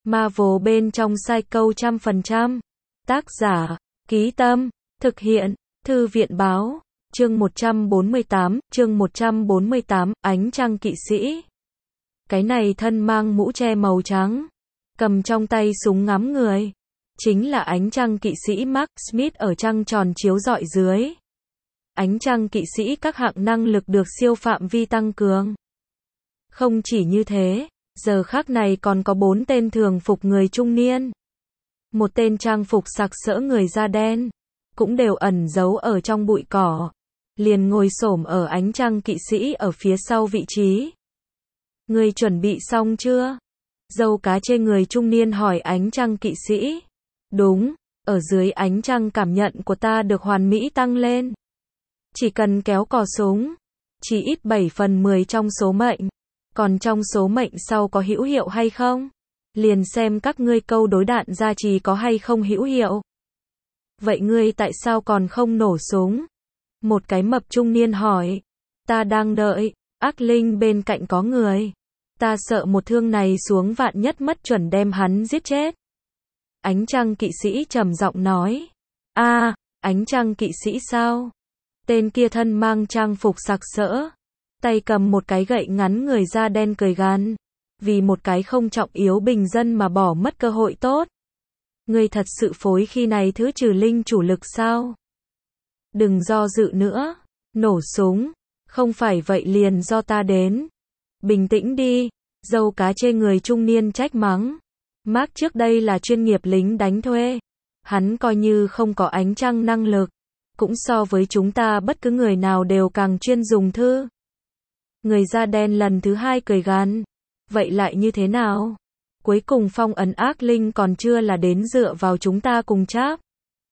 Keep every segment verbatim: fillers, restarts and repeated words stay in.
Marvel bên trong sai câu trăm phần trăm. Tác giả, Ký Tâm, thực hiện, Thư viện Báo, chương một trăm bốn mươi tám, chương một trăm bốn mươi tám, Ánh Trăng Kỵ Sĩ. Cái này thân mang mũ che màu trắng, cầm trong tay súng ngắm người, chính là Ánh Trăng Kỵ Sĩ Mark Smith ở trăng tròn chiếu rọi dưới. Ánh Trăng Kỵ Sĩ các hạng năng lực được siêu phạm vi tăng cường. Không chỉ như thế, giờ khắc này còn có bốn tên thường phục người trung niên. Một tên trang phục sặc sỡ người da đen, cũng đều ẩn giấu ở trong bụi cỏ, liền ngồi xổm ở Ánh Trăng Kỵ Sĩ ở phía sau vị trí. Người chuẩn bị xong chưa? Dâu cá chê người trung niên hỏi Ánh Trăng Kỵ Sĩ. Đúng, ở dưới ánh trăng cảm nhận của ta được hoàn mỹ tăng lên. Chỉ cần kéo cò súng, chỉ ít bảy phần mười trong số mệnh. Còn trong số mệnh sau có hữu hiệu hay không? Liền xem các ngươi câu đối đạn gia trì có hay không hữu hiệu. Vậy ngươi tại sao còn không nổ súng? Một cái mập trung niên hỏi. Ta đang đợi, ác linh bên cạnh có người. Ta sợ một thương này xuống vạn nhất mất chuẩn đem hắn giết chết. Ánh Trăng Kỵ Sĩ trầm giọng nói. A, à, Ánh Trăng Kỵ Sĩ sao? Tên kia thân mang trang phục sặc sỡ, tay cầm một cái gậy ngắn người da đen cười gằn. Vì một cái không trọng yếu bình dân mà bỏ mất cơ hội tốt. Ngươi thật sự phối khi này thứ trừ linh chủ lực sao? Đừng do dự nữa, nổ súng, không phải vậy liền do ta đến. Bình tĩnh đi, dâu cá chê người trung niên trách mắng. Mark trước đây là chuyên nghiệp lính đánh thuê. Hắn coi như không có ánh trăng năng lực, cũng so với chúng ta bất cứ người nào đều càng chuyên dùng thư. Người da đen lần thứ hai cười gằn. Vậy lại như thế nào? Cuối cùng phong ấn ác linh còn chưa là đến dựa vào chúng ta cùng cháp.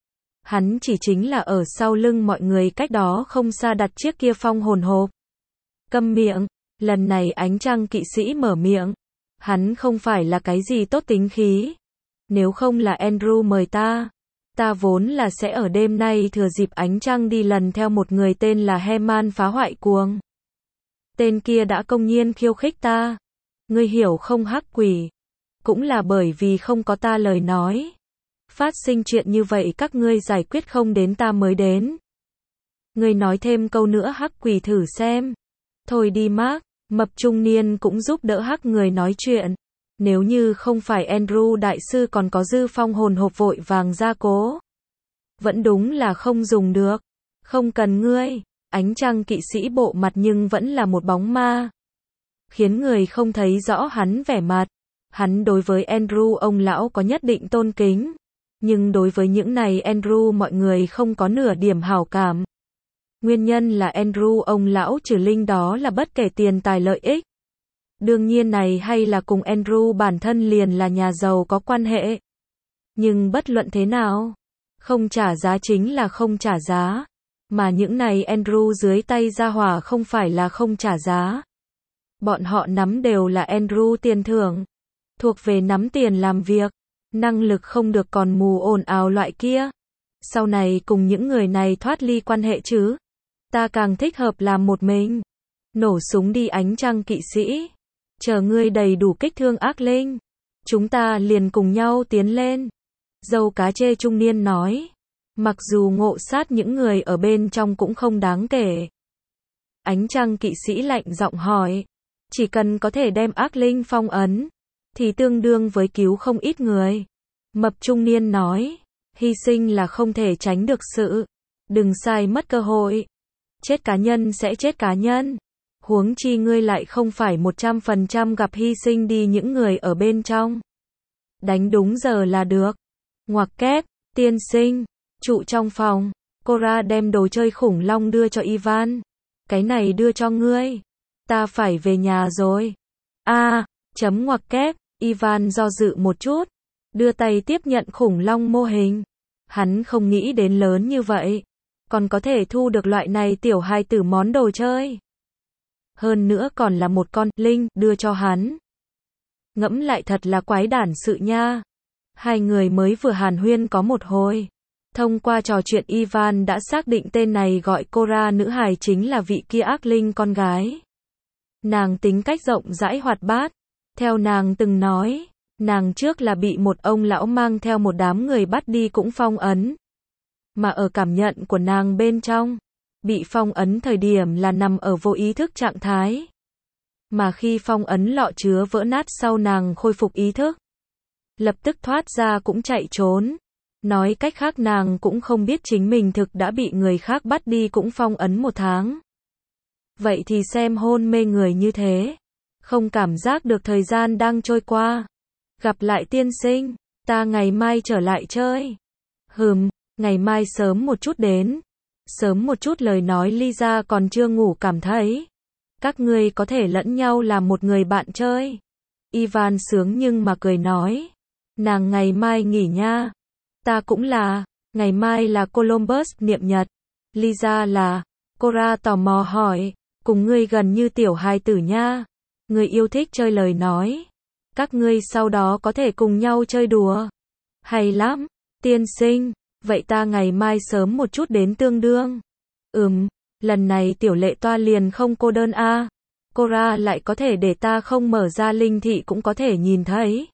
Hắn chỉ chính là ở sau lưng mọi người cách đó không xa đặt chiếc kia phong hồn hộp. Câm miệng, lần này Ánh Trăng Kỵ Sĩ mở miệng. Hắn không phải là cái gì tốt tính khí. Nếu không là Andrew mời ta, ta vốn là sẽ ở đêm nay thừa dịp ánh trăng đi lần theo một người tên là Heman phá hoại cuồng. Tên kia đã công nhiên khiêu khích ta. Ngươi hiểu không hắc quỷ? Cũng là bởi vì không có ta lời nói. Phát sinh chuyện như vậy các ngươi giải quyết không đến ta mới đến. Ngươi nói thêm câu nữa hắc quỷ thử xem. Thôi đi Mark, mập trung niên cũng giúp đỡ hắc người nói chuyện. Nếu như không phải Andrew đại sư còn có dư phong hồn hộp vội vàng ra cố. Vẫn đúng là không dùng được. Không cần ngươi. Ánh Trăng Kỵ Sĩ bộ mặt nhưng vẫn là một bóng ma. Khiến người không thấy rõ hắn vẻ mặt. Hắn đối với Andrew ông lão có nhất định tôn kính. Nhưng đối với những này Andrew mọi người không có nửa điểm hảo cảm. Nguyên nhân là Andrew ông lão trừ linh đó là bất kể tiền tài lợi ích. Đương nhiên này hay là cùng Andrew bản thân liền là nhà giàu có quan hệ. Nhưng bất luận thế nào, không trả giá chính là không trả giá. Mà những này Andrew dưới tay gia hỏa không phải là không trả giá. Bọn họ nắm đều là Andrew tiền thưởng. Thuộc về nắm tiền làm việc. Năng lực không được còn mù ồn ào loại kia. Sau này cùng những người này thoát ly quan hệ chứ. Ta càng thích hợp làm một mình. Nổ súng đi Ánh Trăng Kỵ Sĩ. Chờ ngươi đầy đủ kích thương ác linh. Chúng ta liền cùng nhau tiến lên. Dâu cá chê trung niên nói. Mặc dù ngộ sát những người ở bên trong cũng không đáng kể. Ánh Trăng Kỵ Sĩ lạnh giọng hỏi. Chỉ cần có thể đem ác linh phong ấn, thì tương đương với cứu không ít người. Mập trung niên nói. Hy sinh là không thể tránh được sự. Đừng sai mất cơ hội. Chết cá nhân sẽ chết cá nhân. Huống chi ngươi lại không phải một trăm phần trăm gặp hy sinh đi những người ở bên trong. Đánh đúng giờ là được. Ngoặc kép, tiên sinh, trụ trong phòng. Cora đem đồ chơi khủng long đưa cho Ivan. Cái này đưa cho ngươi. Ta phải về nhà rồi. A, à, chấm ngoặc kép, Ivan do dự một chút. Đưa tay tiếp nhận khủng long mô hình. Hắn không nghĩ đến lớn như vậy. Còn có thể thu được loại này tiểu hài tử món đồ chơi. Hơn nữa còn là một con linh đưa cho hắn. Ngẫm lại thật là quái đản sự nha. Hai người mới vừa hàn huyên có một hồi. Thông qua trò chuyện Ivan đã xác định tên này gọi Cora nữ hài chính là vị kia ác linh con gái. Nàng tính cách rộng rãi hoạt bát. Theo nàng từng nói, Nàng trước là bị một ông lão mang theo một đám người bắt đi cũng phong ấn. Mà ở cảm nhận của nàng bên trong, bị phong ấn thời điểm là nằm ở vô ý thức trạng thái. Mà khi phong ấn lọ chứa vỡ nát sau nàng khôi phục ý thức. Lập tức thoát ra cũng chạy trốn. Nói cách khác nàng cũng không biết chính mình thực đã bị người khác bắt đi cũng phong ấn một tháng. Vậy thì xem hôn mê người như thế. Không cảm giác được thời gian đang trôi qua. Gặp lại tiên sinh, ta ngày mai trở lại chơi. Hừm, ngày mai sớm một chút đến. Sớm một chút lời nói Lisa còn chưa ngủ cảm thấy. Các ngươi có thể lẫn nhau làm một người bạn chơi. Ivan sướng nhưng mà cười nói. Nàng ngày mai nghỉ nha. Ta cũng là, ngày mai là Columbus niệm nhật. Lisa là, Cora tò mò hỏi, cùng ngươi gần như tiểu hài tử nha. Người yêu thích chơi lời nói. Các ngươi sau đó có thể cùng nhau chơi đùa. Hay lắm, tiên sinh, vậy ta ngày mai sớm một chút đến tương đương. Ừm, lần này tiểu lệ toa liền không cô đơn a. À. Cora lại có thể để ta không mở ra linh thị cũng có thể nhìn thấy.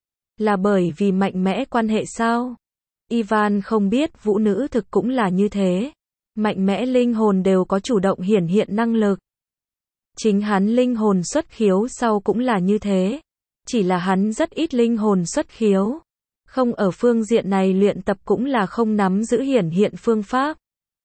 Là bởi vì mạnh mẽ quan hệ sao? Ivan không biết vũ nữ thực cũng là như thế. Mạnh mẽ linh hồn đều có chủ động hiển hiện năng lực. Chính hắn linh hồn xuất khiếu sau cũng là như thế. Chỉ là hắn rất ít linh hồn xuất khiếu. Không ở phương diện này luyện tập cũng là không nắm giữ hiển hiện phương pháp.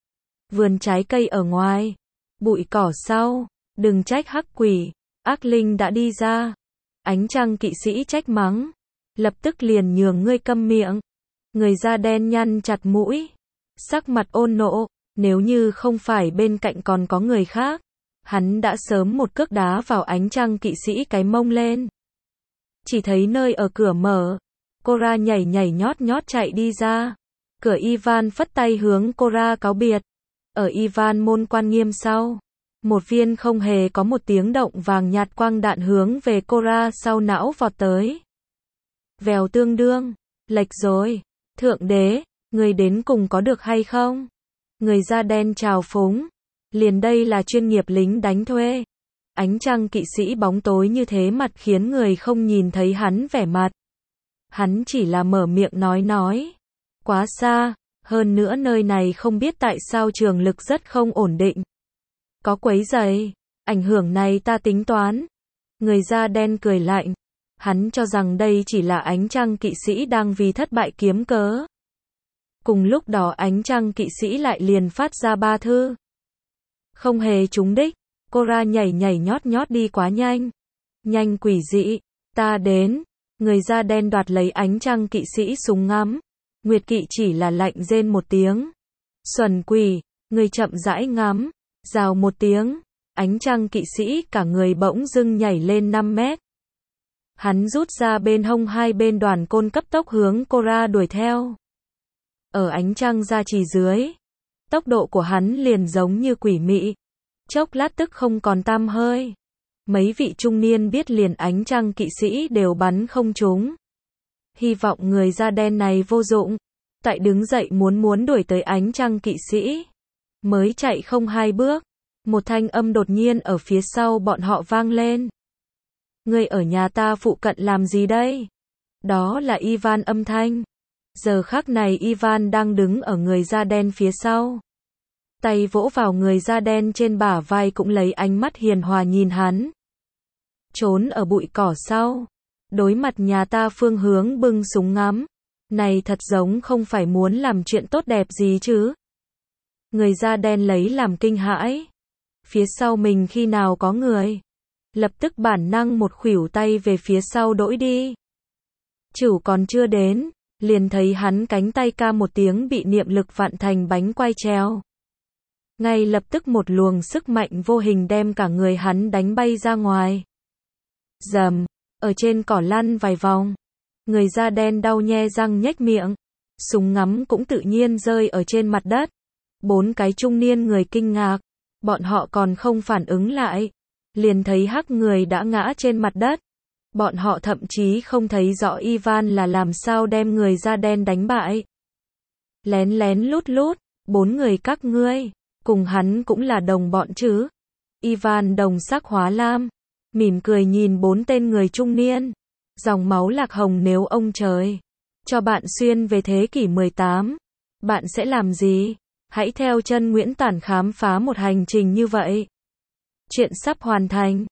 Vườn trái cây ở ngoài. Bụi cỏ sau. Đừng trách hắc quỷ. Ác linh đã đi ra. Ánh trăng kỵ sĩ trách mắng. Lập tức liền nhường ngươi câm miệng. Người da đen nhăn chặt mũi. Sắc mặt ôn nộ. Nếu như không phải bên cạnh còn có người khác. Hắn đã sớm một cước đá vào ánh trăng kỵ sĩ cái mông lên. Chỉ thấy nơi ở cửa mở. Cora nhảy nhảy nhót nhót chạy đi ra. Cửa Ivan phất tay hướng Cora cáo biệt. Ở Ivan môn quan nghiêm sau. Một viên không hề có một tiếng động vàng nhạt quang đạn hướng về Cora sau não vọt tới. Vèo tương đương. Lệch rồi. Thượng đế, người đến cùng có được hay không? Người da đen trào phúng. Liền đây là chuyên nghiệp lính đánh thuê. Ánh trăng kỵ sĩ bóng tối như thế mặt khiến người không nhìn thấy hắn vẻ mặt. Hắn chỉ là mở miệng nói nói. Quá xa, hơn nữa nơi này không biết tại sao trường lực rất không ổn định. Có quấy rầy, ảnh hưởng này ta tính toán. Người da đen cười lạnh. Hắn cho rằng đây chỉ là ánh trăng kỵ sĩ đang vì thất bại kiếm cớ. Cùng lúc đó ánh trăng kỵ sĩ lại liền phát ra ba thư. Không hề trúng đích. Cora nhảy nhảy nhót nhót đi quá nhanh. Nhanh quỷ dị. Ta đến. Người da đen đoạt lấy ánh trăng kỵ sĩ súng ngắm. Nguyệt kỵ chỉ là lạnh rên một tiếng. Xuẩn quỷ. Người chậm rãi ngắm. Rào một tiếng. Ánh trăng kỵ sĩ cả người bỗng dưng nhảy lên năm mét. Hắn rút ra bên hông hai bên đoàn côn cấp tốc hướng Cora đuổi theo. Ở ánh trăng ra chỉ dưới. Tốc độ của hắn liền giống như quỷ mị. Chốc lát tức không còn tăm hơi. Mấy vị trung niên biết liền ánh trăng kỵ sĩ đều bắn không trúng. Hy vọng người da đen này vô dụng. Tại đứng dậy muốn muốn đuổi tới ánh trăng kỵ sĩ. Mới chạy không hai bước. Một thanh âm đột nhiên ở phía sau bọn họ vang lên. Ngươi ở nhà ta phụ cận làm gì đây? Đó là Ivan âm thanh. Giờ khắc này Ivan đang đứng ở người da đen phía sau. Tay vỗ vào người da đen trên bả vai cũng lấy ánh mắt hiền hòa nhìn hắn. Trốn ở bụi cỏ sau. Đối mặt nhà ta phương hướng bưng súng ngắm. Này thật giống không phải muốn làm chuyện tốt đẹp gì chứ. Người da đen lấy làm kinh hãi. Phía sau mình khi nào có người. Lập tức bản năng một khuỷu tay về phía sau đỗi đi. Chủ còn chưa đến. Liền thấy hắn cánh tay ca một tiếng bị niệm lực vặn thành bánh quay treo. Ngay lập tức một luồng sức mạnh vô hình đem cả người hắn đánh bay ra ngoài. Dầm, ở trên cỏ lăn vài vòng. Người da đen đau nhe răng nhếch miệng. Súng ngắm cũng tự nhiên rơi ở trên mặt đất. Bốn cái trung niên người kinh ngạc. Bọn họ còn không phản ứng lại. Liền thấy hắc người đã ngã trên mặt đất. Bọn họ thậm chí không thấy rõ Ivan là làm sao đem người da đen đánh bại. Lén lén lút lút, bốn người các ngươi, cùng hắn cũng là đồng bọn chứ. Ivan đồng sắc hóa lam, mỉm cười nhìn bốn tên người trung niên. Dòng máu lạc hồng nếu ông trời cho bạn xuyên về thế kỷ mười tám, bạn sẽ làm gì? Hãy theo chân Nguyễn Tản khám phá một hành trình như vậy. Chuyện sắp hoàn thành.